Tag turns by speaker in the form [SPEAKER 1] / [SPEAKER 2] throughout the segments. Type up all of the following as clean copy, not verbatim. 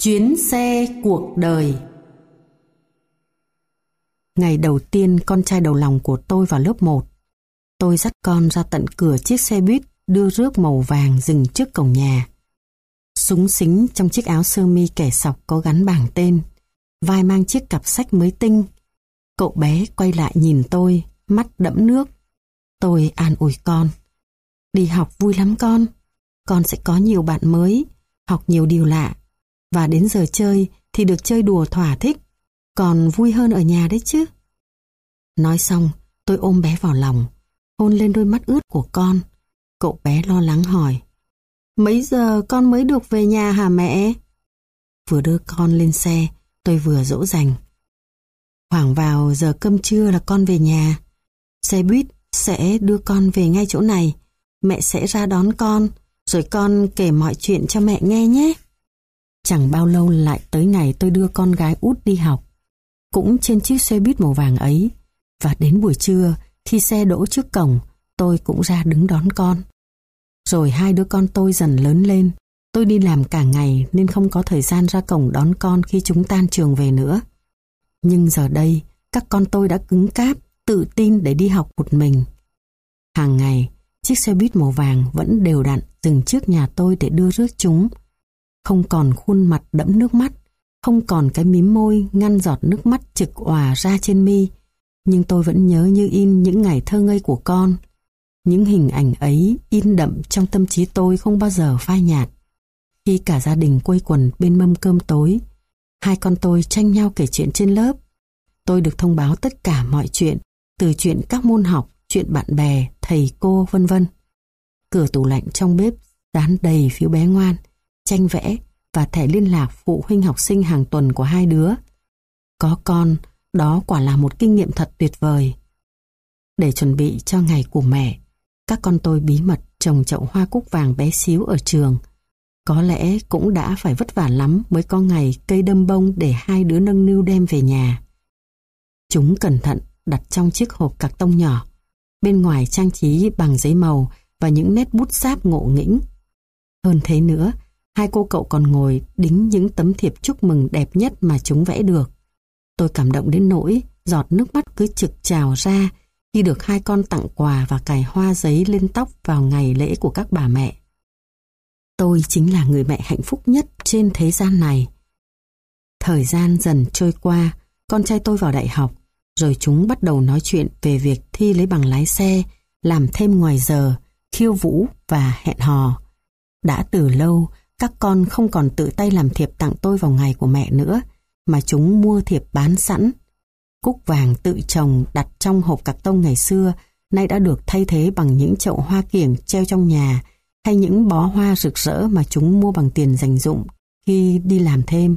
[SPEAKER 1] Chuyến xe cuộc đời. Ngày đầu tiên con trai đầu lòng của tôi vào lớp 1, tôi dắt con ra tận cửa chiếc xe buýt đưa rước màu vàng dừng trước cổng nhà. Súng xính trong chiếc áo sơ mi kẻ sọc có gắn bảng tên, vai mang chiếc cặp sách mới tinh. Cậu bé quay lại nhìn tôi, mắt đẫm nước. Tôi an ủi con. Đi học vui lắm con sẽ có nhiều bạn mới, học nhiều điều lạ. Và đến giờ chơi thì được chơi đùa thỏa thích, còn vui hơn ở nhà đấy chứ. Nói xong, tôi ôm bé vào lòng, hôn lên đôi mắt ướt của con. Cậu bé lo lắng hỏi, mấy giờ con mới được về nhà hả mẹ? Vừa đưa con lên xe, tôi vừa dỗ dành. Khoảng vào giờ cơm trưa là con về nhà. Xe buýt sẽ đưa con về ngay chỗ này. Mẹ sẽ ra đón con, rồi con kể mọi chuyện cho mẹ nghe nhé. Chẳng bao lâu lại tới ngày tôi đưa con gái út đi học, cũng trên chiếc xe buýt màu vàng ấy. Và đến buổi trưa, khi xe đỗ trước cổng, tôi cũng ra đứng đón con. Rồi hai đứa con tôi dần lớn lên. Tôi đi làm cả ngày nên không có thời gian ra cổng đón con khi chúng tan trường về nữa. Nhưng giờ đây, các con tôi đã cứng cáp, tự tin để đi học một mình. Hàng ngày, chiếc xe buýt màu vàng vẫn đều đặn dừng trước nhà tôi để đưa rước chúng. Không còn khuôn mặt đẫm nước mắt, không còn cái mím môi ngăn giọt nước mắt trực òa ra trên mi. Nhưng tôi vẫn nhớ như in những ngày thơ ngây của con. Những hình ảnh ấy in đậm trong tâm trí tôi không bao giờ phai nhạt. Khi cả gia đình quây quần bên mâm cơm tối, hai con tôi tranh nhau kể chuyện trên lớp. Tôi được thông báo tất cả mọi chuyện, từ chuyện các môn học, chuyện bạn bè, thầy cô, vân vân. Cửa tủ lạnh trong bếp dán đầy phiếu bé ngoan, tranh vẽ và thẻ liên lạc phụ huynh học sinh hàng tuần của hai đứa. Có con, đó quả là một kinh nghiệm thật tuyệt vời. Để chuẩn bị cho ngày của mẹ, các con tôi bí mật trồng chậu hoa cúc vàng bé xíu ở trường. Có lẽ cũng đã phải vất vả lắm mới có ngày cây đâm bông để hai đứa nâng niu đem về nhà. Chúng cẩn thận đặt trong chiếc hộp cạc tông nhỏ, bên ngoài trang trí bằng giấy màu và những nét bút sáp ngộ nghĩnh. Hơn thế nữa, hai cô cậu còn ngồi đính những tấm thiệp chúc mừng đẹp nhất mà chúng vẽ được. Tôi cảm động đến nỗi giọt nước mắt cứ trực trào ra khi được hai con tặng quà và cài hoa giấy lên tóc vào ngày lễ của các bà mẹ. Tôi chính là người mẹ hạnh phúc nhất trên thế gian này. Thời gian dần trôi qua, con trai tôi vào đại học, rồi chúng bắt đầu nói chuyện về việc thi lấy bằng lái xe, làm thêm ngoài giờ, khiêu vũ và hẹn hò. Đã từ lâu, các con không còn tự tay làm thiệp tặng tôi vào ngày của mẹ nữa, mà chúng mua thiệp bán sẵn. Cúc vàng tự trồng đặt trong hộp cạc tông ngày xưa nay đã được thay thế bằng những chậu hoa kiểng treo trong nhà, hay những bó hoa rực rỡ mà chúng mua bằng tiền dành dụm khi đi làm thêm.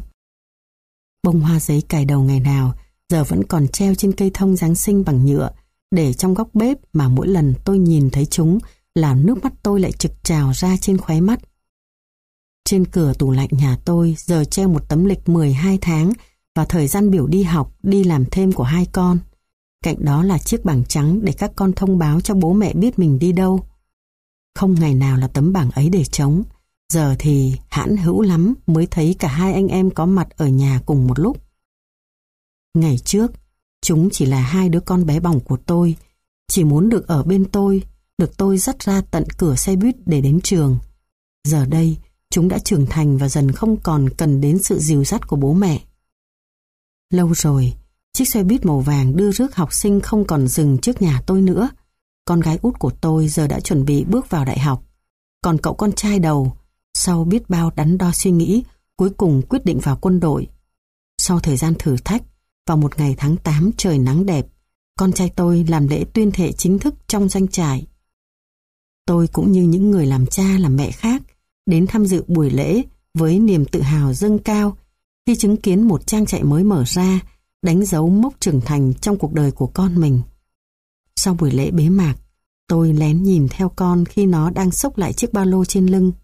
[SPEAKER 1] Bông hoa giấy cài đầu ngày nào giờ vẫn còn treo trên cây thông Giáng sinh bằng nhựa, để trong góc bếp mà mỗi lần tôi nhìn thấy chúng là nước mắt tôi lại trực trào ra trên khóe mắt. Trên cửa tủ lạnh nhà tôi giờ treo một tấm lịch 12 tháng và thời gian biểu đi học, đi làm thêm của hai con. Cạnh đó là chiếc bảng trắng để các con thông báo cho bố mẹ biết mình đi đâu. Không ngày nào là tấm bảng ấy để trống. Giờ thì hãn hữu lắm mới thấy cả hai anh em có mặt ở nhà cùng một lúc. Ngày trước, chúng chỉ là hai đứa con bé bỏng của tôi, chỉ muốn được ở bên tôi, được tôi dắt ra tận cửa xe buýt để đến trường. Giờ đây, chúng đã trưởng thành và dần không còn cần đến sự dìu dắt của bố mẹ. Lâu rồi, chiếc xe buýt màu vàng đưa rước học sinh không còn dừng trước nhà tôi nữa. Con gái út của tôi giờ đã chuẩn bị bước vào đại học. Còn cậu con trai đầu, sau biết bao đắn đo suy nghĩ, cuối cùng quyết định vào quân đội. Sau thời gian thử thách, vào một ngày tháng 8 trời nắng đẹp, con trai tôi làm lễ tuyên thệ chính thức trong doanh trại. Tôi cũng như những người làm cha làm mẹ khác, đến tham dự buổi lễ với niềm tự hào dâng cao khi chứng kiến một trang trại mới mở ra, đánh dấu mốc trưởng thành trong cuộc đời của con mình. Sau buổi lễ bế mạc, tôi lén nhìn theo con khi nó đang xốc lại chiếc ba lô trên lưng.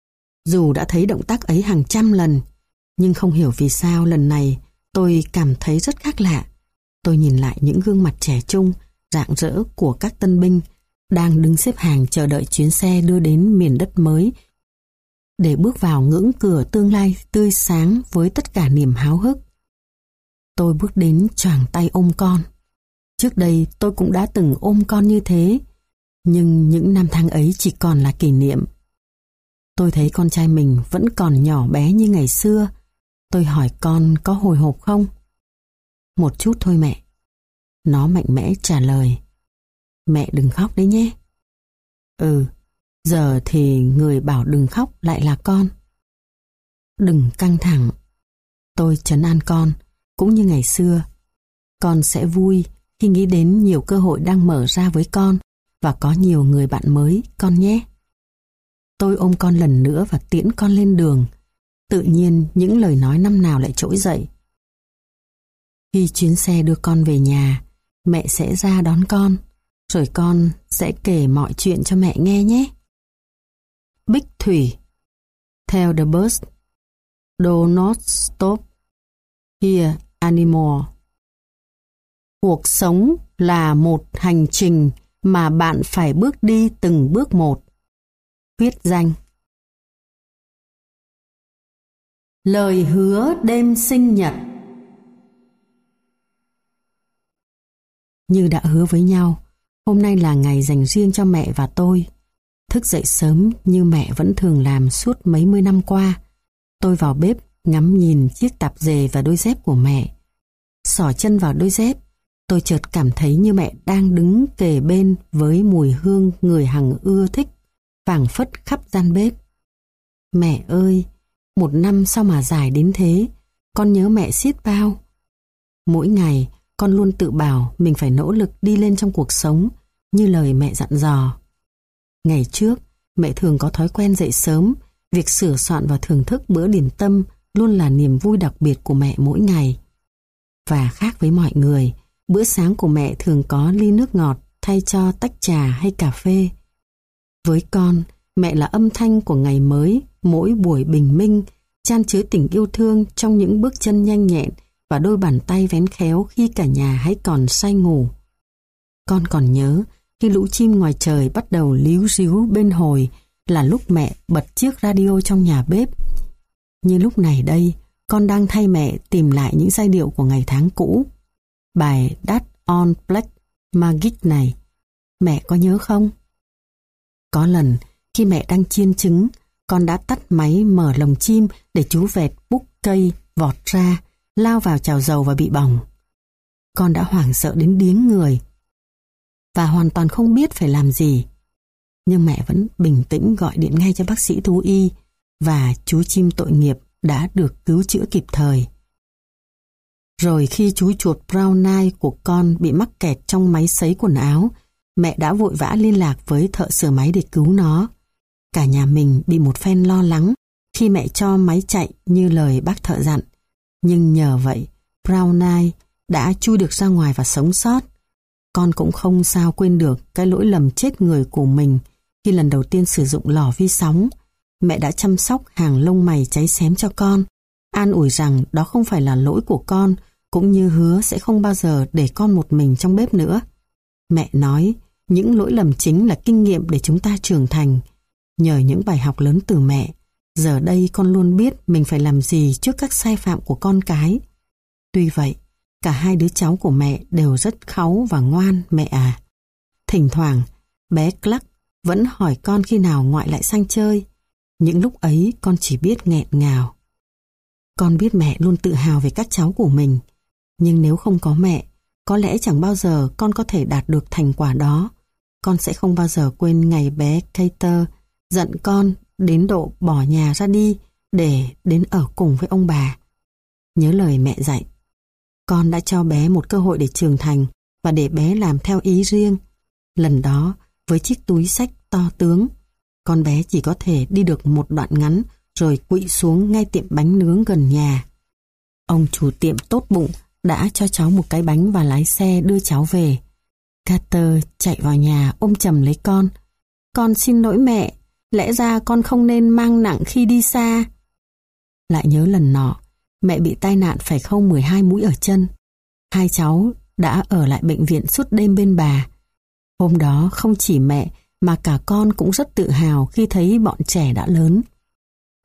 [SPEAKER 1] Dù đã thấy động tác ấy hàng trăm lần, nhưng không hiểu vì sao lần này tôi cảm thấy rất khác lạ. Tôi nhìn lại những gương mặt trẻ trung, rạng rỡ của các tân binh đang đứng xếp hàng chờ đợi chuyến xe đưa đến miền đất mới để bước vào ngưỡng cửa tương lai tươi sáng với tất cả niềm háo hức. Tôi bước đến choàng tay ôm con. Trước đây tôi cũng đã từng ôm con như thế, nhưng những năm tháng ấy chỉ còn là kỷ niệm. Tôi thấy con trai mình vẫn còn nhỏ bé như ngày xưa. Tôi hỏi con có hồi hộp không? Một chút thôi mẹ. Nó mạnh mẽ trả lời. Mẹ đừng khóc đấy nhé. Ừ, giờ thì người bảo đừng khóc lại là con. Đừng căng thẳng. Tôi trấn an con, cũng như ngày xưa. Con sẽ vui khi nghĩ đến nhiều cơ hội đang mở ra với con và có nhiều người bạn mới, con nhé. Tôi ôm con lần nữa và tiễn con lên đường. Tự nhiên những lời nói năm nào lại trỗi dậy. Khi chuyến xe đưa con về nhà, mẹ sẽ ra đón con, rồi con sẽ kể mọi chuyện cho mẹ nghe nhé. Bích Thủy. Tell the bus, do not stop here anymore. Cuộc sống là một hành trình mà bạn phải bước đi từng bước một. Viết danh. Lời hứa đêm sinh nhật. Như đã hứa với nhau, hôm nay là ngày dành riêng cho mẹ và tôi. Thức dậy sớm như mẹ vẫn thường làm suốt mấy mươi năm qua. Tôi vào bếp ngắm nhìn chiếc tạp dề và đôi dép của mẹ. Xỏ chân vào đôi dép, tôi chợt cảm thấy như mẹ đang đứng kề bên với mùi hương người hằng ưa thích, phảng phất khắp gian bếp. Mẹ ơi, một năm sao mà dài đến thế, con nhớ mẹ xiết bao. Mỗi ngày, con luôn tự bảo mình phải nỗ lực đi lên trong cuộc sống, như lời mẹ dặn dò. Ngày trước, mẹ thường có thói quen dậy sớm, việc sửa soạn và thưởng thức bữa điểm tâm luôn là niềm vui đặc biệt của mẹ mỗi ngày. Và khác với mọi người, bữa sáng của mẹ thường có ly nước ngọt thay cho tách trà hay cà phê. Với con, mẹ là âm thanh của ngày mới, mỗi buổi bình minh, chan chứa tình yêu thương trong những bước chân nhanh nhẹn và đôi bàn tay vén khéo khi cả nhà hãy còn say ngủ. Con còn nhớ khi lũ chim ngoài trời bắt đầu líu ríu bên hồi là lúc mẹ bật chiếc radio trong nhà bếp. Như lúc này đây, con đang thay mẹ tìm lại những giai điệu của ngày tháng cũ. Bài That on Black Magic này, mẹ có nhớ không? Có lần, khi mẹ đang chiên trứng, con đã tắt máy mở lồng chim để chú vẹt búc cây vọt ra, lao vào chảo dầu và bị bỏng. Con đã hoảng sợ đến điếng người và hoàn toàn không biết phải làm gì. Nhưng mẹ vẫn bình tĩnh gọi điện ngay cho bác sĩ thú y và chú chim tội nghiệp đã được cứu chữa kịp thời. Rồi khi chú chuột Brown Eye của con bị mắc kẹt trong máy sấy quần áo, mẹ đã vội vã liên lạc với thợ sửa máy để cứu nó. Cả nhà mình bị một phen lo lắng khi mẹ cho máy chạy như lời bác thợ dặn. Nhưng nhờ vậy, Brown Eye đã chui được ra ngoài và sống sót. Con cũng không sao quên được cái lỗi lầm chết người của mình khi lần đầu tiên sử dụng lò vi sóng. Mẹ đã chăm sóc hàng lông mày cháy xém cho con, an ủi rằng đó không phải là lỗi của con, cũng như hứa sẽ không bao giờ để con một mình trong bếp nữa. Mẹ nói, những lỗi lầm chính là kinh nghiệm để chúng ta trưởng thành. Nhờ những bài học lớn từ mẹ, giờ đây con luôn biết mình phải làm gì trước các sai phạm của con cái. Tuy vậy, cả hai đứa cháu của mẹ đều rất kháu và ngoan mẹ à. Thỉnh thoảng, bé Clark vẫn hỏi con khi nào ngoại lại sang chơi. Những lúc ấy con chỉ biết nghẹn ngào. Con biết mẹ luôn tự hào về các cháu của mình. Nhưng nếu không có mẹ, có lẽ chẳng bao giờ con có thể đạt được thành quả đó. Con sẽ không bao giờ quên ngày bé Cater giận con đến độ bỏ nhà ra đi để đến ở cùng với ông bà. Nhớ lời mẹ dạy. Con đã cho bé một cơ hội để trưởng thành và để bé làm theo ý riêng. Lần đó, với chiếc túi xách to tướng, con bé chỉ có thể đi được một đoạn ngắn rồi quỵ xuống ngay tiệm bánh nướng gần nhà. Ông chủ tiệm tốt bụng đã cho cháu một cái bánh và lái xe đưa cháu về. Carter chạy vào nhà ôm chầm lấy con. Con xin lỗi mẹ, lẽ ra con không nên mang nặng khi đi xa. Lại nhớ lần nọ, mẹ bị tai nạn phải khâu 12 mũi ở chân. Hai cháu đã ở lại bệnh viện suốt đêm bên bà. Hôm đó không chỉ mẹ mà cả con cũng rất tự hào khi thấy bọn trẻ đã lớn.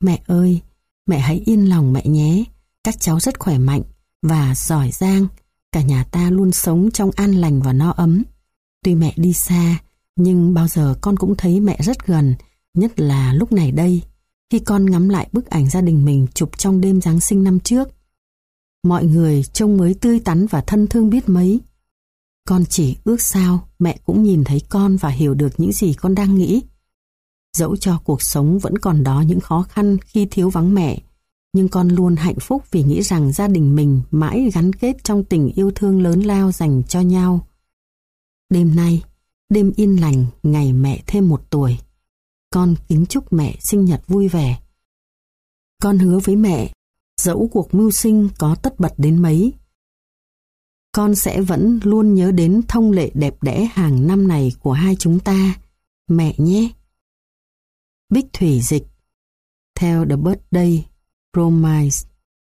[SPEAKER 1] Mẹ ơi, mẹ hãy yên lòng mẹ nhé. Các cháu rất khỏe mạnh và giỏi giang. Cả nhà ta luôn sống trong an lành và no ấm. Tuy mẹ đi xa, nhưng bao giờ con cũng thấy mẹ rất gần, nhất là lúc này đây, khi con ngắm lại bức ảnh gia đình mình chụp trong đêm Giáng sinh năm trước. Mọi người trông mới tươi tắn và thân thương biết mấy. Con chỉ ước sao mẹ cũng nhìn thấy con và hiểu được những gì con đang nghĩ. Dẫu cho cuộc sống vẫn còn đó những khó khăn khi thiếu vắng mẹ, nhưng con luôn hạnh phúc vì nghĩ rằng gia đình mình mãi gắn kết trong tình yêu thương lớn lao dành cho nhau. Đêm nay, đêm yên lành ngày mẹ thêm 1 tuổi, con kính chúc mẹ sinh nhật vui vẻ. Con hứa với mẹ, dẫu cuộc mưu sinh có tất bật đến mấy, con sẽ vẫn luôn nhớ đến thông lệ đẹp đẽ hàng năm này của hai chúng ta, mẹ nhé. Bích Thủy dịch theo The Birthday Promise.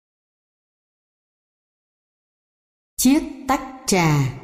[SPEAKER 1] Chiếc tách trà.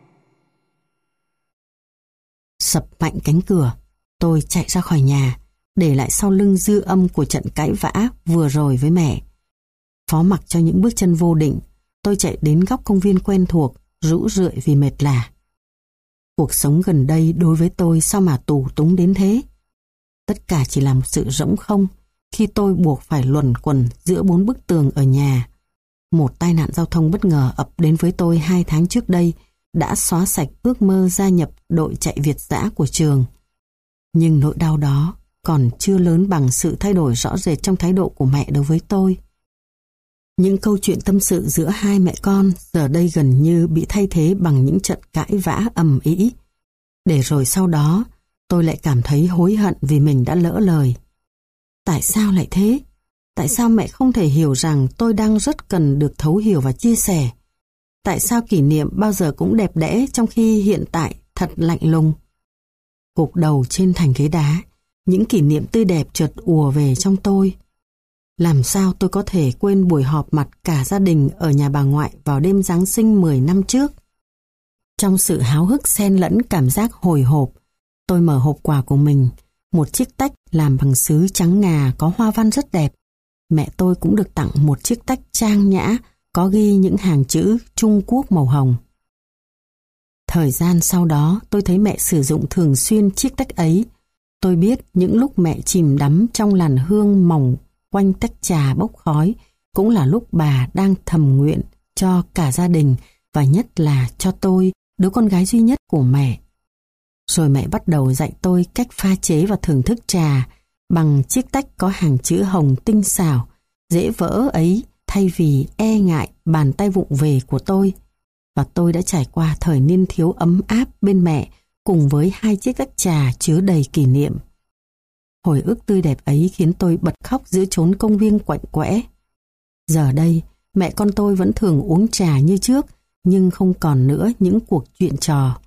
[SPEAKER 1] Sập mạnh cánh cửa, tôi chạy ra khỏi nhà, để lại sau lưng dư âm của trận cãi vã vừa rồi với mẹ. Phó mặc cho những bước chân vô định, tôi chạy đến góc công viên quen thuộc, rũ rượi vì mệt lả. Cuộc sống gần đây đối với tôi sao mà tù túng đến thế? Tất cả chỉ là một sự rỗng không khi tôi buộc phải luẩn quẩn giữa 4 bức tường ở nhà. Một tai nạn giao thông bất ngờ ập đến với tôi 2 tháng trước đây đã xóa sạch ước mơ gia nhập đội chạy Việt dã của trường. Nhưng nỗi đau đó còn chưa lớn bằng sự thay đổi rõ rệt trong thái độ của mẹ đối với tôi. Những câu chuyện tâm sự giữa hai mẹ con giờ đây gần như bị thay thế bằng những trận cãi vã ầm ĩ. Để rồi sau đó, tôi lại cảm thấy hối hận vì mình đã lỡ lời. Tại sao lại thế? Tại sao mẹ không thể hiểu rằng tôi đang rất cần được thấu hiểu và chia sẻ? Tại sao kỷ niệm bao giờ cũng đẹp đẽ trong khi hiện tại thật lạnh lùng? Gục đầu trên thành ghế đá, những kỷ niệm tươi đẹp chợt ùa về trong tôi. Làm sao tôi có thể quên buổi họp mặt cả gia đình ở nhà bà ngoại vào đêm Giáng sinh 10 năm trước? Trong sự háo hức xen lẫn cảm giác hồi hộp, tôi mở hộp quà của mình, một chiếc tách làm bằng sứ trắng ngà có hoa văn rất đẹp. Mẹ tôi cũng được tặng một chiếc tách trang nhã có ghi những hàng chữ Trung Quốc màu hồng. Thời gian sau đó tôi thấy mẹ sử dụng thường xuyên chiếc tách ấy. Tôi biết những lúc mẹ chìm đắm trong làn hương mỏng quanh tách trà bốc khói cũng là lúc bà đang thầm nguyện cho cả gia đình và nhất là cho tôi, đứa con gái duy nhất của mẹ. Rồi mẹ bắt đầu dạy tôi cách pha chế và thưởng thức trà bằng chiếc tách có hàng chữ hồng tinh xảo, dễ vỡ ấy thay vì e ngại bàn tay vụng về của tôi. Và tôi đã trải qua thời niên thiếu ấm áp bên mẹ cùng với 2 chiếc tách trà chứa đầy kỷ niệm. Hồi ức tươi đẹp ấy khiến tôi bật khóc giữa chốn công viên quạnh quẽ. Giờ đây, mẹ con tôi vẫn thường uống trà như trước, nhưng không còn nữa những cuộc chuyện trò.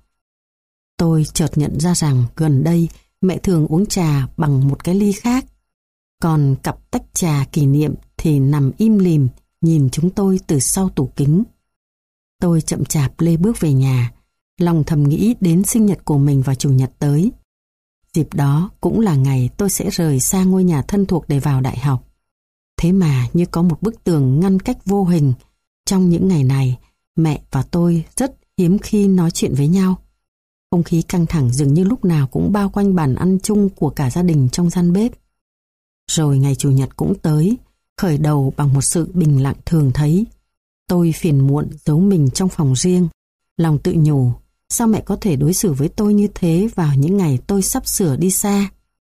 [SPEAKER 1] Tôi chợt nhận ra rằng gần đây mẹ thường uống trà bằng một cái ly khác. Còn cặp tách trà kỷ niệm thì nằm im lìm nhìn chúng tôi từ sau tủ kính. Tôi chậm chạp lê bước về nhà, lòng thầm nghĩ đến sinh nhật của mình vào Chủ nhật tới. Dịp đó cũng là ngày tôi sẽ rời xa ngôi nhà thân thuộc để vào đại học. Thế mà như có một bức tường ngăn cách vô hình. Trong những ngày này, mẹ và tôi rất hiếm khi nói chuyện với nhau. Không khí căng thẳng dường như lúc nào cũng bao quanh bàn ăn chung của cả gia đình trong gian bếp. Rồi ngày Chủ nhật cũng tới, khởi đầu bằng một sự bình lặng thường thấy. Tôi phiền muộn giấu mình trong phòng riêng, lòng tự nhủ, sao mẹ có thể đối xử với tôi như thế vào những ngày tôi sắp sửa đi xa.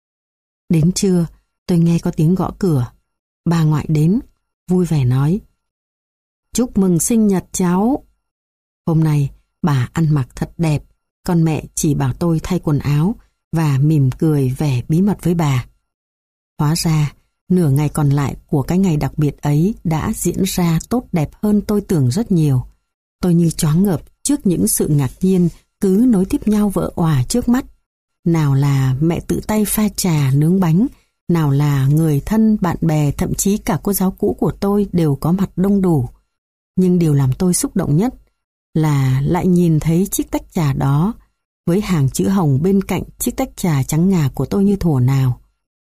[SPEAKER 1] Đến trưa, tôi nghe có tiếng gõ cửa. Bà ngoại đến, vui vẻ nói: "Chúc mừng sinh nhật cháu." Hôm nay, bà ăn mặc thật đẹp, còn mẹ chỉ bảo tôi thay quần áo và mỉm cười vẻ bí mật với bà. Hóa ra, nửa ngày còn lại của cái ngày đặc biệt ấy đã diễn ra tốt đẹp hơn tôi tưởng rất nhiều. Tôi như choáng ngợp trước những sự ngạc nhiên cứ nối tiếp nhau vỡ òa trước mắt. Nào là mẹ tự tay pha trà nướng bánh, nào là người thân, bạn bè, thậm chí cả cô giáo cũ của tôi đều có mặt đông đủ. Nhưng điều làm tôi xúc động nhất là lại nhìn thấy chiếc tách trà đó với hàng chữ hồng bên cạnh chiếc tách trà trắng ngà của tôi như thuở nào.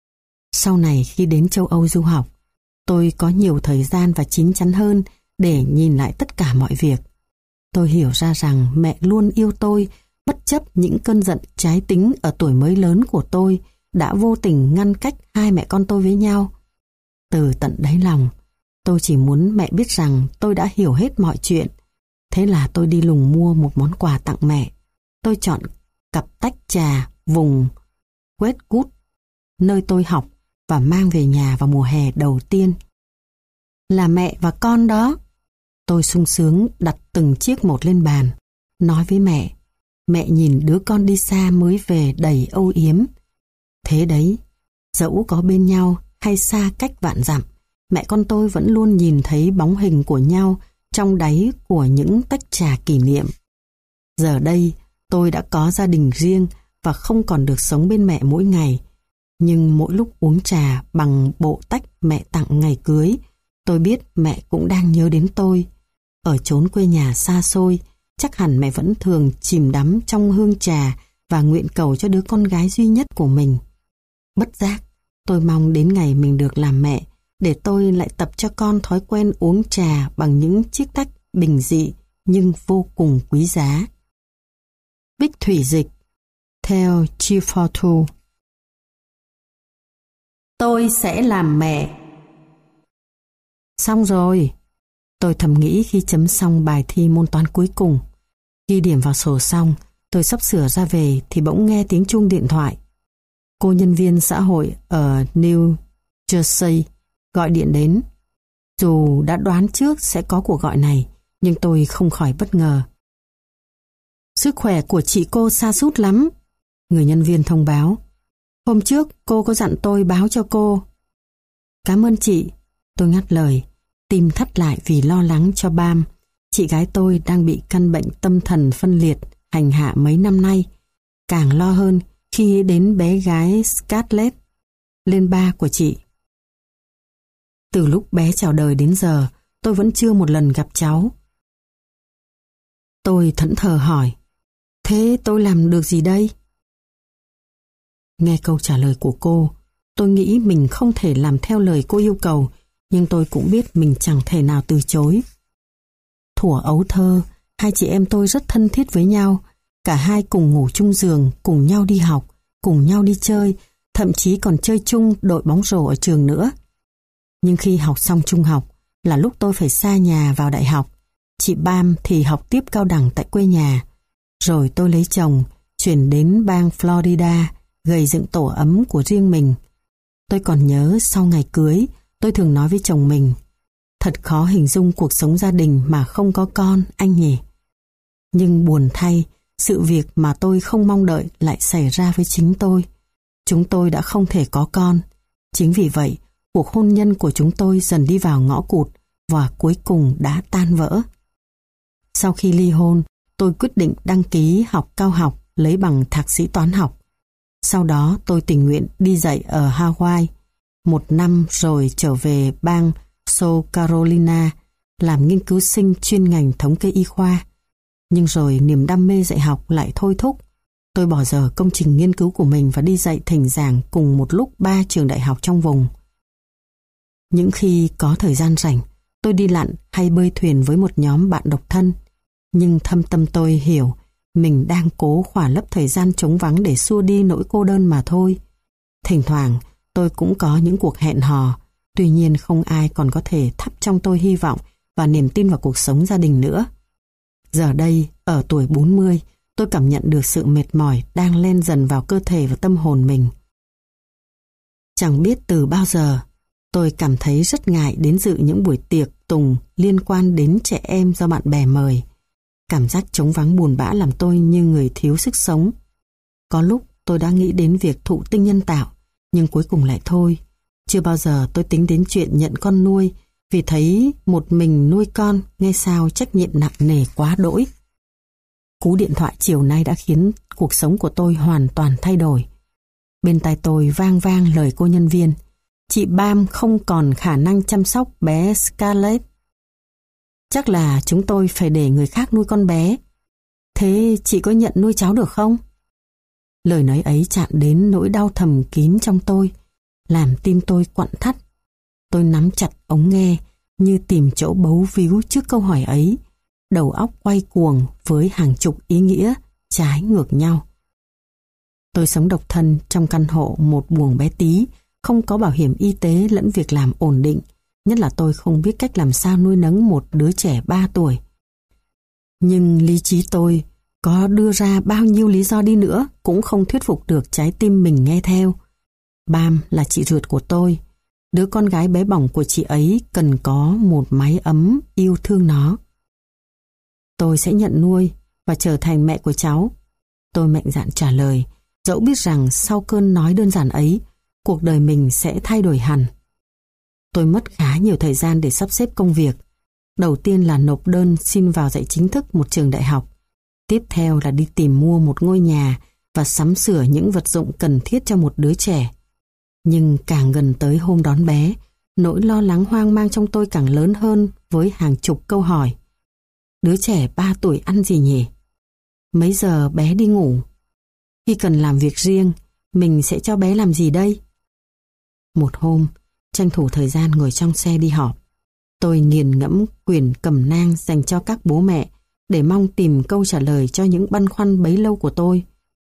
[SPEAKER 1] Sau này khi đến châu Âu du học, tôi có nhiều thời gian và chín chắn hơn để nhìn lại tất cả mọi việc. Tôi hiểu ra rằng mẹ luôn yêu tôi, bất chấp những cơn giận trái tính ở tuổi mới lớn của tôi đã vô tình ngăn cách hai mẹ con tôi với nhau. Từ tận đáy lòng, tôi chỉ muốn mẹ biết rằng tôi đã hiểu hết mọi chuyện. Thế là tôi đi lùng mua một món quà tặng mẹ. Tôi chọn cặp tách trà vùng Westwood, nơi tôi học, và mang về nhà vào mùa hè đầu tiên. Là mẹ và con đó. Tôi sung sướng đặt từng chiếc một lên bàn, nói với mẹ. Mẹ nhìn đứa con đi xa mới về đầy âu yếm. Thế đấy, dẫu có bên nhau hay xa cách vạn dặm, mẹ con tôi vẫn luôn nhìn thấy bóng hình của nhau trong đáy của những tách trà kỷ niệm. Giờ đây, tôi đã có gia đình riêng và không còn được sống bên mẹ mỗi ngày. Nhưng mỗi lúc uống trà bằng bộ tách mẹ tặng ngày cưới, tôi biết mẹ cũng đang nhớ đến tôi. Ở chốn quê nhà xa xôi, chắc hẳn mẹ vẫn thường chìm đắm trong hương trà và nguyện cầu cho đứa con gái duy nhất của mình. Bất giác, tôi mong đến ngày mình được làm mẹ, để tôi lại tập cho con thói quen uống trà bằng những chiếc tách bình dị nhưng vô cùng quý giá. Bích Thủy Dịch, theo Chifortu. Tôi sẽ làm mẹ. Xong rồi, tôi thầm nghĩ khi chấm xong bài thi môn toán cuối cùng. Ghi điểm vào sổ xong, tôi sắp sửa ra về thì bỗng nghe tiếng chuông điện thoại. Cô nhân viên xã hội ở New Jersey gọi điện đến. Dù đã đoán trước sẽ có cuộc gọi này, nhưng tôi không khỏi bất ngờ. Sức khỏe của chị cô sa sút lắm, người nhân viên thông báo. Hôm trước cô có dặn tôi báo cho cô. Cảm ơn chị, tôi ngắt lời, tim thắt lại vì lo lắng cho Bam. Chị gái tôi đang bị căn bệnh tâm thần phân liệt hành hạ mấy năm nay. Càng lo hơn khi đến bé gái Scarlett, lên ba của chị. Từ lúc bé chào đời đến giờ, tôi vẫn chưa một lần gặp cháu. Tôi thẫn thờ hỏi, thế tôi làm được gì đây? Nghe câu trả lời của cô, tôi nghĩ mình không thể làm theo lời cô yêu cầu, nhưng tôi cũng biết mình chẳng thể nào từ chối. Thuở ấu thơ, hai chị em tôi rất thân thiết với nhau. Cả hai cùng ngủ chung giường, cùng nhau đi học, cùng nhau đi chơi, thậm chí còn chơi chung đội bóng rổ ở trường nữa. Nhưng khi học xong trung học là lúc tôi phải xa nhà vào đại học. Chị Bam thì học tiếp cao đẳng tại quê nhà. Rồi tôi lấy chồng, chuyển đến bang Florida, gầy dựng tổ ấm của riêng mình. Tôi còn nhớ sau ngày cưới, tôi thường nói với chồng mình, thật khó hình dung cuộc sống gia đình mà không có con, anh nhỉ. Nhưng buồn thay, sự việc mà tôi không mong đợi lại xảy ra với chính tôi. Chúng tôi đã không thể có con. Chính vì vậy, cuộc hôn nhân của chúng tôi dần đi vào ngõ cụt và cuối cùng đã tan vỡ. Sau khi ly hôn, tôi quyết định đăng ký học cao học, lấy bằng thạc sĩ toán học. Sau đó tôi tình nguyện đi dạy ở Hawaii. 1 năm rồi trở về bang South Carolina, làm nghiên cứu sinh chuyên ngành thống kê y khoa. Nhưng rồi niềm đam mê dạy học lại thôi thúc. Tôi bỏ dở công trình nghiên cứu của mình và đi dạy thỉnh giảng cùng một lúc 3 trường đại học trong vùng. Những khi có thời gian rảnh, tôi đi lặn hay bơi thuyền với một nhóm bạn độc thân. Nhưng thâm tâm tôi hiểu mình đang cố khỏa lấp thời gian trống vắng để xua đi nỗi cô đơn mà thôi. Thỉnh thoảng tôi cũng có những cuộc hẹn hò, tuy nhiên không ai còn có thể thắp trong tôi hy vọng và niềm tin vào cuộc sống gia đình nữa. Giờ đây, ở tuổi 40, tôi cảm nhận được sự mệt mỏi đang len dần vào cơ thể và tâm hồn mình. Chẳng biết từ bao giờ, tôi cảm thấy rất ngại đến dự những buổi tiệc tùng liên quan đến trẻ em do bạn bè mời. Cảm giác trống vắng buồn bã làm tôi như người thiếu sức sống. Có lúc tôi đã nghĩ đến việc thụ tinh nhân tạo, nhưng cuối cùng lại thôi. Chưa bao giờ tôi tính đến chuyện nhận con nuôi, vì thấy một mình nuôi con nghe sao trách nhiệm nặng nề quá đỗi. Cú điện thoại chiều nay đã khiến cuộc sống của tôi hoàn toàn thay đổi. Bên tai tôi vang vang lời cô nhân viên. Chị Bam không còn khả năng chăm sóc bé Scarlett. Chắc là chúng tôi phải để người khác nuôi con bé. Thế chị có nhận nuôi cháu được không? Lời nói ấy chạm đến nỗi đau thầm kín trong tôi. làm tim tôi quặn thắt. Tôi nắm chặt ống nghe như tìm chỗ bấu víu trước câu hỏi ấy. Đầu óc quay cuồng với hàng chục ý nghĩa trái ngược nhau. Tôi sống độc thân trong căn hộ một buồng bé tí, không có bảo hiểm y tế lẫn việc làm ổn định. Nhất là tôi không biết cách làm sao nuôi nấng một đứa trẻ 3 tuổi. Nhưng lý trí tôi có đưa ra bao nhiêu lý do đi nữa cũng không thuyết phục được trái tim mình nghe theo. Bam là chị ruột của tôi. Đứa con gái bé bỏng của chị ấy cần có một mái ấm yêu thương nó. Tôi sẽ nhận nuôi và trở thành mẹ của cháu. Tôi mạnh dạn trả lời, dẫu biết rằng sau cơn nói đơn giản ấy, cuộc đời mình sẽ thay đổi hẳn. Tôi mất khá nhiều thời gian để sắp xếp công việc. Đầu tiên là nộp đơn xin vào dạy chính thức một trường đại học. Tiếp theo là đi tìm mua một ngôi nhà và sắm sửa những vật dụng cần thiết cho một đứa trẻ. Nhưng càng gần tới hôm đón bé, nỗi lo lắng hoang mang trong tôi càng lớn hơn với hàng chục câu hỏi. Đứa trẻ 3 tuổi ăn gì nhỉ? Mấy giờ bé đi ngủ? Khi cần làm việc riêng, mình sẽ cho bé làm gì đây? Một hôm, tranh thủ thời gian ngồi trong xe đi họp, tôi nghiền ngẫm quyển cẩm nang dành cho các bố mẹ để mong tìm câu trả lời cho những băn khoăn bấy lâu của tôi.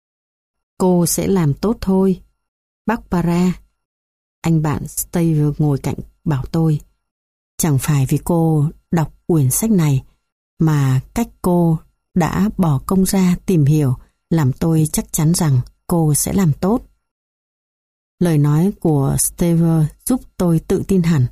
[SPEAKER 1] Cô sẽ làm tốt thôi, Barbara. Anh bạn Steve ngồi cạnh bảo tôi. Chẳng phải vì cô đọc quyển sách này mà cách cô đã bỏ công ra tìm hiểu làm tôi chắc chắn rằng cô sẽ làm tốt. Lời nói của Steve giúp tôi tự tin hẳn.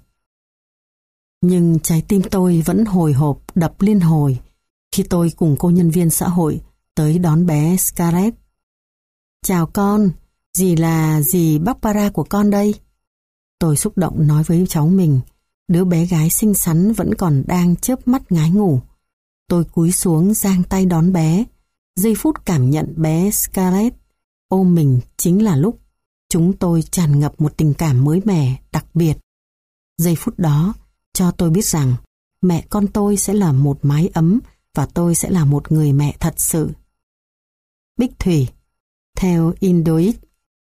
[SPEAKER 1] Nhưng trái tim tôi vẫn hồi hộp đập liên hồi khi tôi cùng cô nhân viên xã hội tới đón bé Scarlett. Chào con, dì là dì Barbara của con đây. Tôi xúc động nói với cháu mình, đứa bé gái xinh xắn vẫn còn đang chớp mắt ngái ngủ. Tôi cúi xuống giang tay đón bé. Giây phút cảm nhận bé Scarlett ôm mình chính là lúc chúng tôi tràn ngập một tình cảm mới mẻ, đặc biệt. Giây phút đó cho tôi biết rằng mẹ con tôi sẽ là một mái ấm và tôi sẽ là một người mẹ thật sự. Bích Thủy, theo Indoit.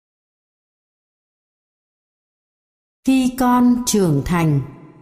[SPEAKER 1] Khi con trưởng thành.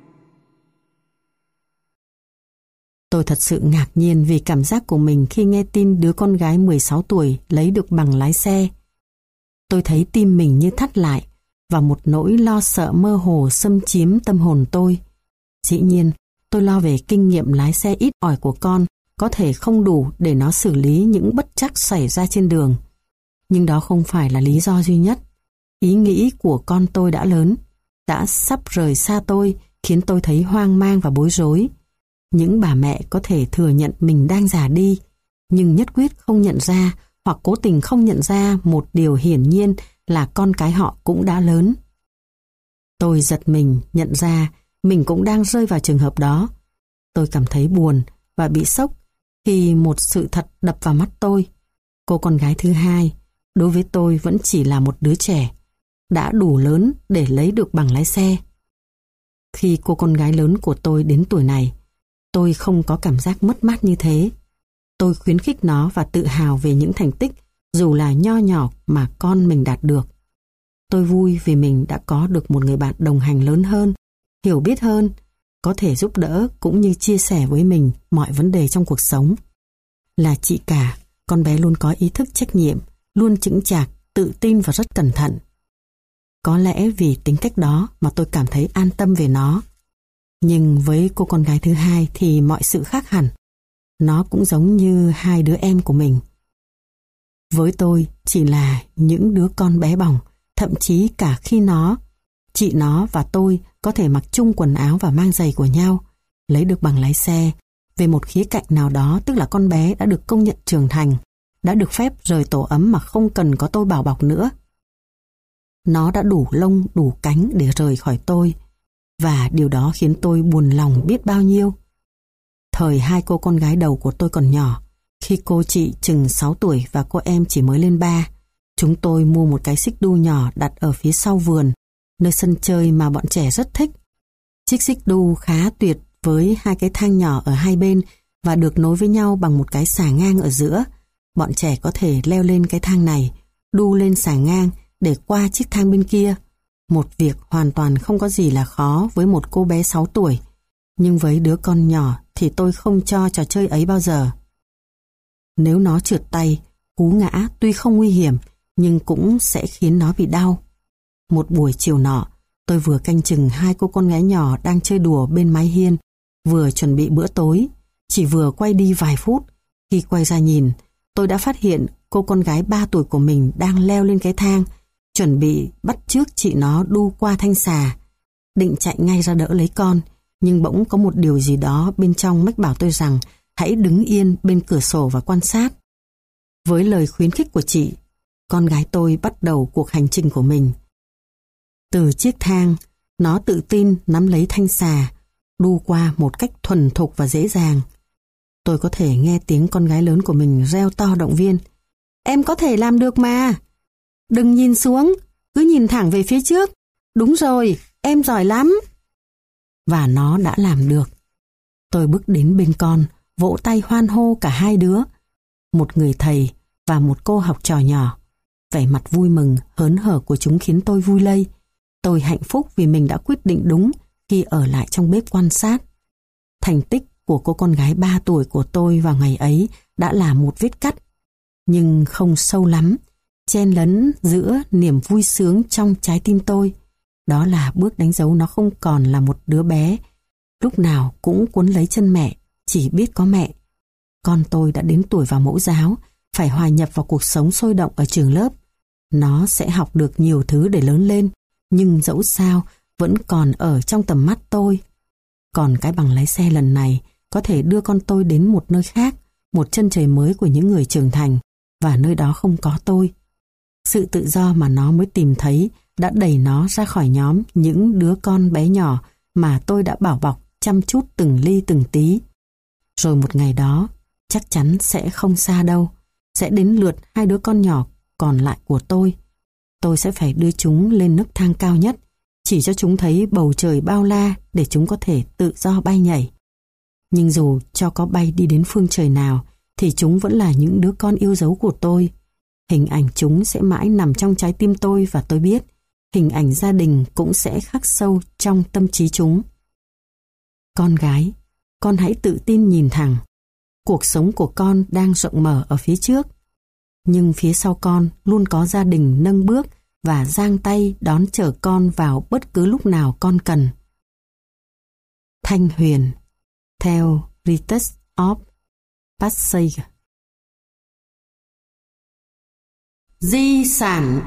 [SPEAKER 1] Tôi thật sự ngạc nhiên vì cảm giác của mình khi nghe tin đứa con gái 16 tuổi lấy được bằng lái xe. Tôi thấy tim mình như thắt lại và một nỗi lo sợ mơ hồ xâm chiếm tâm hồn tôi. Dĩ nhiên, tôi lo về kinh nghiệm lái xe ít ỏi của con có thể không đủ để nó xử lý những bất trắc xảy ra trên đường. Nhưng đó không phải là lý do duy nhất. Ý nghĩ của con tôi đã lớn, đã sắp rời xa tôi, khiến tôi thấy hoang mang và bối rối. Những bà mẹ có thể thừa nhận mình đang già đi, nhưng nhất quyết không nhận ra hoặc cố tình không nhận ra một điều hiển nhiên là con cái họ cũng đã lớn. Tôi giật mình nhận ra mình cũng đang rơi vào trường hợp đó. Tôi cảm thấy buồn và bị sốc khi một sự thật đập vào mắt tôi. Cô con gái thứ hai đối với tôi vẫn chỉ là một đứa trẻ, đã đủ lớn để lấy được bằng lái xe. Khi cô con gái lớn của tôi đến tuổi này, tôi không có cảm giác mất mát như thế. Tôi khuyến khích nó và tự hào về những thành tích dù là nho nhỏ mà con mình đạt được. Tôi vui vì mình đã có được một người bạn đồng hành lớn hơn, hiểu biết hơn, có thể giúp đỡ cũng như chia sẻ với mình mọi vấn đề trong cuộc sống. Là chị cả, con bé luôn có ý thức trách nhiệm, luôn chững chạc, tự tin và rất cẩn thận. Có lẽ vì tính cách đó mà tôi cảm thấy an tâm về nó. Nhưng với cô con gái thứ hai thì mọi sự khác hẳn. Nó cũng giống như hai đứa em của mình. Với tôi chỉ là những đứa con bé bỏng, thậm chí cả khi chị nó và tôi có thể mặc chung quần áo và mang giày của nhau, lấy được bằng lái xe. Về một khía cạnh nào đó, tức là con bé đã được công nhận trưởng thành, đã được phép rời tổ ấm mà không cần có tôi bảo bọc nữa. Nó đã đủ lông, đủ cánh để rời khỏi tôi, và điều đó khiến tôi buồn lòng biết bao nhiêu. Thời hai cô con gái đầu của tôi còn nhỏ, khi cô chị chừng 6 tuổi và cô em chỉ mới lên 3, chúng tôi mua một cái xích đu nhỏ đặt ở phía sau vườn, nơi sân chơi mà bọn trẻ rất thích. Chiếc xích đu khá tuyệt với hai cái thang nhỏ ở hai bên và được nối với nhau bằng một cái xà ngang ở giữa. Bọn trẻ có thể leo lên cái thang này, đu lên xà ngang để qua chiếc thang bên kia. Một việc hoàn toàn không có gì là khó với một cô bé 6 tuổi, nhưng với đứa con nhỏ thì tôi không cho trò chơi ấy bao giờ. Nếu nó trượt tay, cú ngã tuy không nguy hiểm nhưng cũng sẽ khiến nó bị đau. Một buổi chiều nọ, tôi vừa canh chừng hai cô con gái nhỏ đang chơi đùa bên mái hiên, vừa chuẩn bị bữa tối. Chỉ vừa quay đi vài phút, khi quay ra nhìn, tôi đã phát hiện cô con gái 3 tuổi của mình đang leo lên cái thang, chuẩn bị bắt chước chị nó đu qua thanh xà. Định chạy ngay ra đỡ lấy con, nhưng bỗng có một điều gì đó bên trong mách bảo tôi rằng hãy đứng yên bên cửa sổ và quan sát. Với lời khuyến khích của chị, con gái tôi bắt đầu cuộc hành trình của mình. Từ chiếc thang, nó tự tin nắm lấy thanh xà, đu qua một cách thuần thục và dễ dàng. Tôi có thể nghe tiếng con gái lớn của mình reo to động viên. Em có thể làm được mà. Đừng nhìn xuống, cứ nhìn thẳng về phía trước. Đúng rồi, em giỏi lắm. Và nó đã làm được. Tôi bước đến bên con, vỗ tay hoan hô cả hai đứa. Một người thầy và một cô học trò nhỏ. Vẻ mặt vui mừng, hớn hở của chúng khiến tôi vui lây. Tôi hạnh phúc vì mình đã quyết định đúng khi ở lại trong bếp quan sát. Thành tích của cô con gái 3 tuổi của tôi vào ngày ấy đã là một vết cắt, nhưng không sâu lắm, chen lấn giữa niềm vui sướng trong trái tim tôi. Đó là bước đánh dấu nó không còn là một đứa bé, lúc nào cũng cuốn lấy chân mẹ, chỉ biết có mẹ. Con tôi đã đến tuổi vào mẫu giáo, phải hòa nhập vào cuộc sống sôi động ở trường lớp. Nó sẽ học được nhiều thứ để lớn lên, nhưng dẫu sao vẫn còn ở trong tầm mắt tôi. Còn cái bằng lái xe lần này có thể đưa con tôi đến một nơi khác, một chân trời mới của những người trưởng thành, và nơi đó không có tôi. Sự tự do mà nó mới tìm thấy đã đẩy nó ra khỏi nhóm những đứa con bé nhỏ mà tôi đã bảo bọc chăm chút từng ly từng tí. Rồi một ngày đó, chắc chắn sẽ không xa đâu, sẽ đến lượt hai đứa con nhỏ còn lại của tôi. Tôi sẽ phải đưa chúng lên nấc thang cao nhất, chỉ cho chúng thấy bầu trời bao la để chúng có thể tự do bay nhảy. Nhưng dù cho có bay đi đến phương trời nào, thì chúng vẫn là những đứa con yêu dấu của tôi. Hình ảnh chúng sẽ mãi nằm trong trái tim tôi, và tôi biết hình ảnh gia đình cũng sẽ khắc sâu trong tâm trí chúng. Con gái, con hãy tự tin nhìn thẳng. Cuộc sống của con đang rộng mở ở phía trước. Nhưng phía sau con luôn có gia đình nâng bước và giang tay đón chờ con vào bất cứ lúc nào con cần. Thanh Huyền, theo Rites of Passage. Di sản.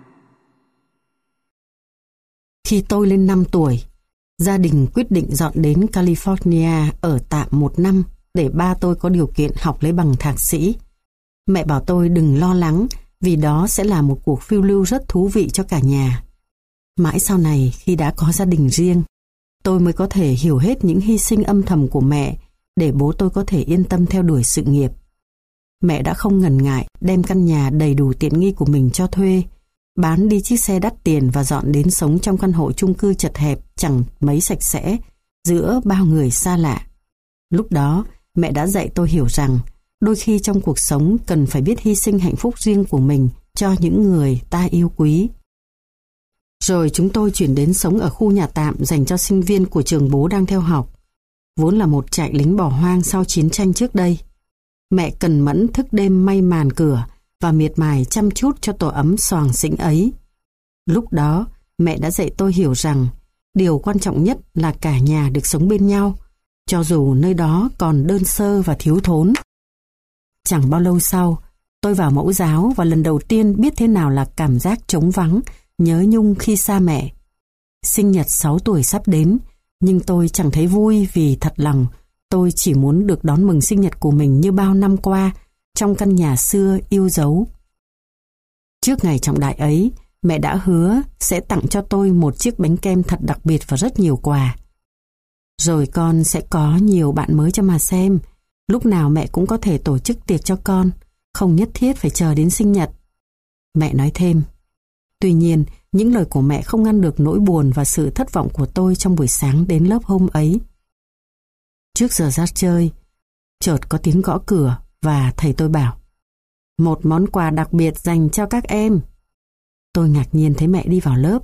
[SPEAKER 1] Khi tôi lên 5 tuổi, gia đình quyết định dọn đến California ở tạm 1 năm để ba tôi có điều kiện học lấy bằng thạc sĩ. Mẹ bảo tôi đừng lo lắng vì đó sẽ là một cuộc phiêu lưu rất thú vị cho cả nhà. Mãi sau này, khi đã có gia đình riêng, tôi mới có thể hiểu hết những hy sinh âm thầm của mẹ để bố tôi có thể yên tâm theo đuổi sự nghiệp. Mẹ đã không ngần ngại đem căn nhà đầy đủ tiện nghi của mình cho thuê, bán đi chiếc xe đắt tiền và dọn đến sống trong căn hộ chung cư chật hẹp chẳng mấy sạch sẽ giữa bao người xa lạ. Lúc đó, mẹ đã dạy tôi hiểu rằng đôi khi trong cuộc sống cần phải biết hy sinh hạnh phúc riêng của mình cho những người ta yêu quý. Rồi chúng tôi chuyển đến sống ở khu nhà tạm dành cho sinh viên của trường bố đang theo học, vốn là một trại lính bỏ hoang sau chiến tranh trước đây. Mẹ cần mẫn thức đêm may màn cửa và miệt mài chăm chút cho tổ ấm xoàng xĩnh ấy. Lúc đó, mẹ đã dạy tôi hiểu rằng điều quan trọng nhất là cả nhà được sống bên nhau, cho dù nơi đó còn đơn sơ và thiếu thốn. Chẳng bao lâu sau, tôi vào mẫu giáo và lần đầu tiên biết thế nào là cảm giác trống vắng, nhớ nhung khi xa mẹ. Sinh nhật 6 tuổi sắp đến, nhưng tôi chẳng thấy vui vì thật lòng tôi chỉ muốn được đón mừng sinh nhật của mình như bao năm qua trong căn nhà xưa yêu dấu. Trước ngày trọng đại ấy, mẹ đã hứa sẽ tặng cho tôi một chiếc bánh kem thật đặc biệt và rất nhiều quà. Rồi con sẽ có nhiều bạn mới cho mà xem. Lúc nào mẹ cũng có thể tổ chức tiệc cho con, không nhất thiết phải chờ đến sinh nhật. Mẹ nói thêm. Tuy nhiên, những lời của mẹ không ngăn được nỗi buồn và sự thất vọng của tôi trong buổi sáng đến lớp hôm ấy. Trước giờ ra chơi, chợt có tiếng gõ cửa và thầy tôi bảo: một món quà đặc biệt dành cho các em. Tôi ngạc nhiên thấy mẹ đi vào lớp.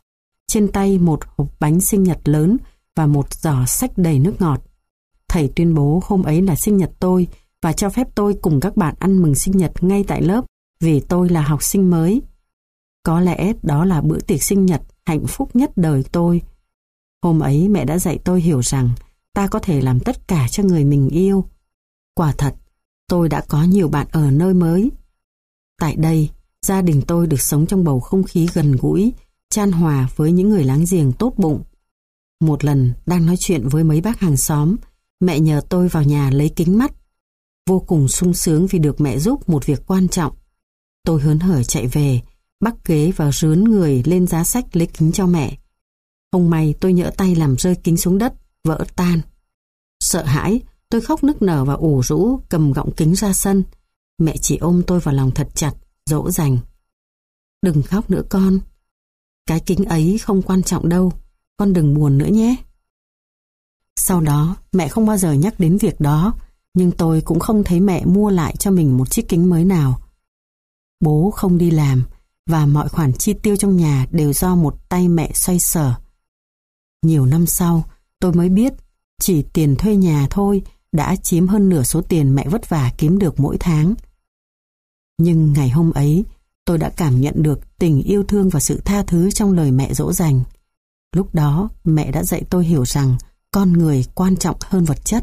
[SPEAKER 1] trên tay một hộp bánh sinh nhật lớn và một giỏ xách đầy nước ngọt. Thầy tuyên bố hôm ấy là sinh nhật tôi và cho phép tôi cùng các bạn ăn mừng sinh nhật ngay tại lớp vì tôi là học sinh mới. Có lẽ đó là bữa tiệc sinh nhật hạnh phúc nhất đời tôi. Hôm ấy mẹ đã dạy tôi hiểu rằng ta có thể làm tất cả cho người mình yêu. Quả thật, tôi đã có nhiều bạn ở nơi mới. Tại đây, gia đình tôi được sống trong bầu không khí gần gũi, chan hòa với những người láng giềng tốt bụng. Một lần, đang nói chuyện với mấy bác hàng xóm, mẹ nhờ tôi vào nhà lấy kính mắt. Vô cùng sung sướng vì được mẹ giúp một việc quan trọng. Tôi hớn hở chạy về, bắc ghế và rướn người lên giá sách lấy kính cho mẹ. Không may tôi nhỡ tay làm rơi kính xuống đất, vỡ tan. Sợ hãi, tôi khóc nức nở và ủ rũ cầm gọng kính ra sân. Mẹ chỉ ôm tôi vào lòng thật chặt, dỗ dành. Đừng khóc nữa con. Cái kính ấy không quan trọng đâu, con đừng buồn nữa nhé. Sau đó, mẹ không bao giờ nhắc đến việc đó, nhưng tôi cũng không thấy mẹ mua lại cho mình một chiếc kính mới nào. Bố không đi làm, và mọi khoản chi tiêu trong nhà đều do một tay mẹ xoay sở. Nhiều năm sau, tôi mới biết chỉ tiền thuê nhà thôi đã chiếm hơn nửa số tiền mẹ vất vả kiếm được mỗi tháng. Nhưng ngày hôm ấy, tôi đã cảm nhận được tình yêu thương và sự tha thứ trong lời mẹ dỗ dành. Lúc đó, mẹ đã dạy tôi hiểu rằng con người quan trọng hơn vật chất.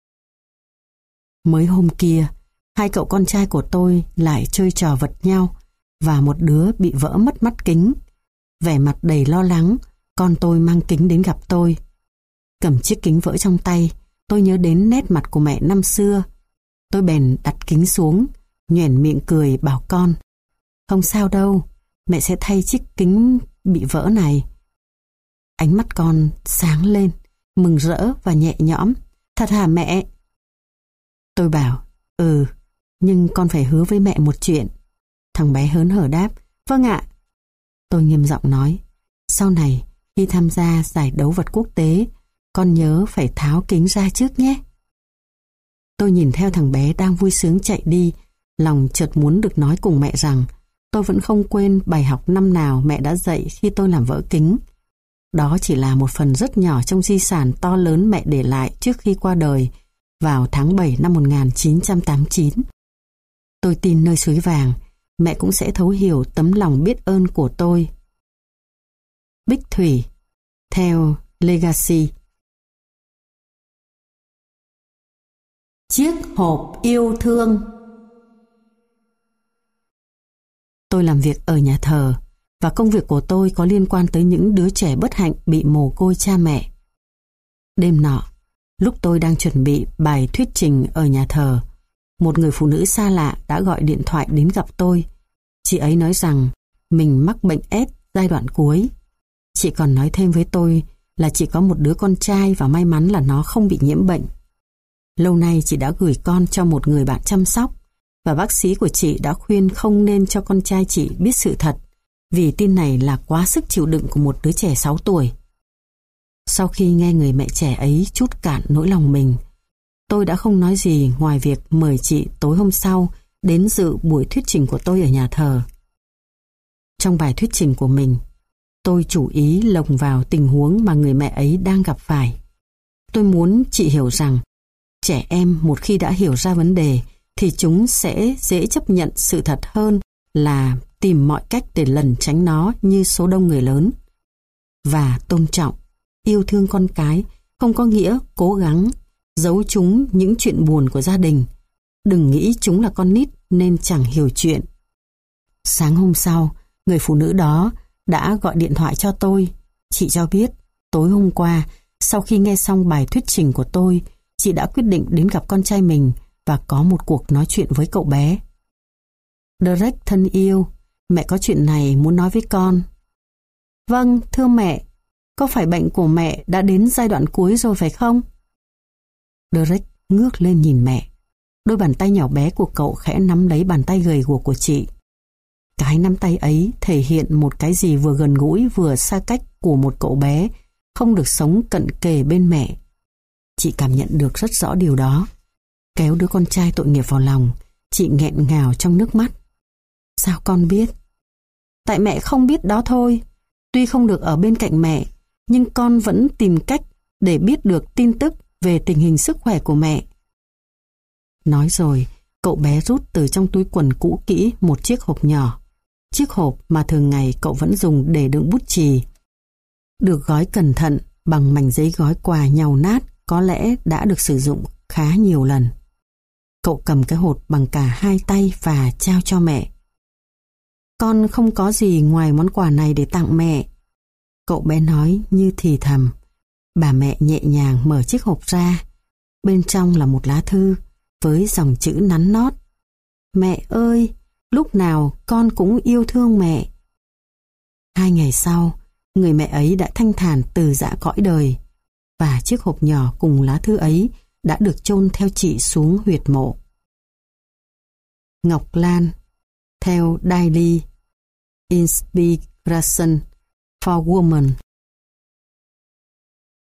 [SPEAKER 1] Mới hôm kia, hai cậu con trai của tôi lại chơi trò vật nhau và một đứa bị vỡ mất mắt kính. Vẻ mặt đầy lo lắng, con tôi mang kính đến gặp tôi. Cầm chiếc kính vỡ trong tay, tôi nhớ đến nét mặt của mẹ năm xưa. Tôi bèn đặt kính xuống, nhoẻn miệng cười bảo con: không sao đâu, mẹ sẽ thay chiếc kính bị vỡ này. Ánh mắt con sáng lên, mừng rỡ và nhẹ nhõm. Thật hả mẹ? Tôi bảo: nhưng con phải hứa với mẹ một chuyện. Thằng bé hớn hở đáp: vâng ạ. Tôi nghiêm giọng nói: sau này khi tham gia giải đấu vật quốc tế, con nhớ phải tháo kính ra trước nhé. Tôi nhìn theo thằng bé đang vui sướng chạy đi, lòng chợt muốn được nói cùng mẹ rằng tôi vẫn không quên bài học năm nào mẹ đã dạy khi tôi làm vỡ kính. Đó chỉ là một phần rất nhỏ trong di sản to lớn mẹ để lại trước khi qua đời vào tháng 7 năm 1989. Tôi tin nơi suối vàng, mẹ cũng sẽ thấu hiểu tấm lòng biết ơn của tôi. Bích Thủy, theo Legacy. Chiếc hộp yêu thương. Tôi làm việc ở nhà thờ, và công việc của tôi có liên quan tới những đứa trẻ bất hạnh bị mồ côi cha mẹ. Đêm nọ, lúc tôi đang chuẩn bị bài thuyết trình ở nhà thờ, một người phụ nữ xa lạ đã gọi điện thoại đến gặp tôi. Chị ấy nói rằng mình mắc bệnh AIDS giai đoạn cuối. Chị còn nói thêm với tôi là chị có một đứa con trai và may mắn là nó không bị nhiễm bệnh. Lâu nay chị đã gửi con cho một người bạn chăm sóc, và bác sĩ của chị đã khuyên không nên cho con trai chị biết sự thật, vì tin này là quá sức chịu đựng của một đứa trẻ 6 tuổi. Sau khi nghe người mẹ trẻ ấy trút cạn nỗi lòng mình, tôi đã không nói gì ngoài việc mời chị tối hôm sau đến dự buổi thuyết trình của tôi ở nhà thờ. Trong bài thuyết trình của mình, tôi chủ ý lồng vào tình huống mà người mẹ ấy đang gặp phải. Tôi muốn chị hiểu rằng trẻ em một khi đã hiểu ra vấn đề thì chúng sẽ dễ chấp nhận sự thật hơn là tìm mọi cách để lẩn tránh nó như số đông người lớn. Và tôn trọng, yêu thương con cái không có nghĩa cố gắng giấu chúng những chuyện buồn của gia đình. Đừng nghĩ chúng là con nít nên chẳng hiểu chuyện. Sáng hôm sau, người phụ nữ đó đã gọi điện thoại cho tôi. Chị cho biết tối hôm qua, sau khi nghe xong bài thuyết trình của tôi, chị đã quyết định đến gặp con trai mình và có một cuộc nói chuyện với cậu bé. Derek thân yêu, mẹ có chuyện này muốn nói với con. Vâng, thưa mẹ, có phải bệnh của mẹ đã đến giai đoạn cuối rồi phải không? Derek ngước lên nhìn mẹ. Đôi bàn tay nhỏ bé của cậu khẽ nắm lấy bàn tay gầy guộc của chị. Cái nắm tay ấy thể hiện một cái gì vừa gần gũi vừa xa cách của một cậu bé không được sống cận kề bên mẹ. Chị cảm nhận được rất rõ điều đó. Kéo đứa con trai tội nghiệp vào lòng, chị nghẹn ngào trong nước mắt. Sao con biết? Tại mẹ không biết đó thôi. Tuy không được ở bên cạnh mẹ, nhưng con vẫn tìm cách để biết được tin tức về tình hình sức khỏe của mẹ. Nói rồi, cậu bé rút từ trong túi quần cũ kỹ một chiếc hộp nhỏ. Chiếc hộp mà thường ngày cậu vẫn dùng để đựng bút chì. Được gói cẩn thận bằng mảnh giấy gói quà nhàu nát, có lẽ đã được sử dụng khá nhiều lần. Cậu cầm cái hộp bằng cả hai tay và trao cho mẹ. Con không có gì ngoài món quà này để tặng mẹ, cậu bé nói như thì thầm. Bà mẹ nhẹ nhàng mở chiếc hộp ra. Bên trong là một lá thư với dòng chữ nắn nót. Mẹ ơi, lúc nào con cũng yêu thương mẹ. 2 ngày sau, người mẹ ấy đã thanh thản từ giã cõi đời, và chiếc hộp nhỏ cùng lá thư ấy đã được chôn theo chị xuống huyệt mộ. Ngọc Lan, theo Daily Inspiration for Women.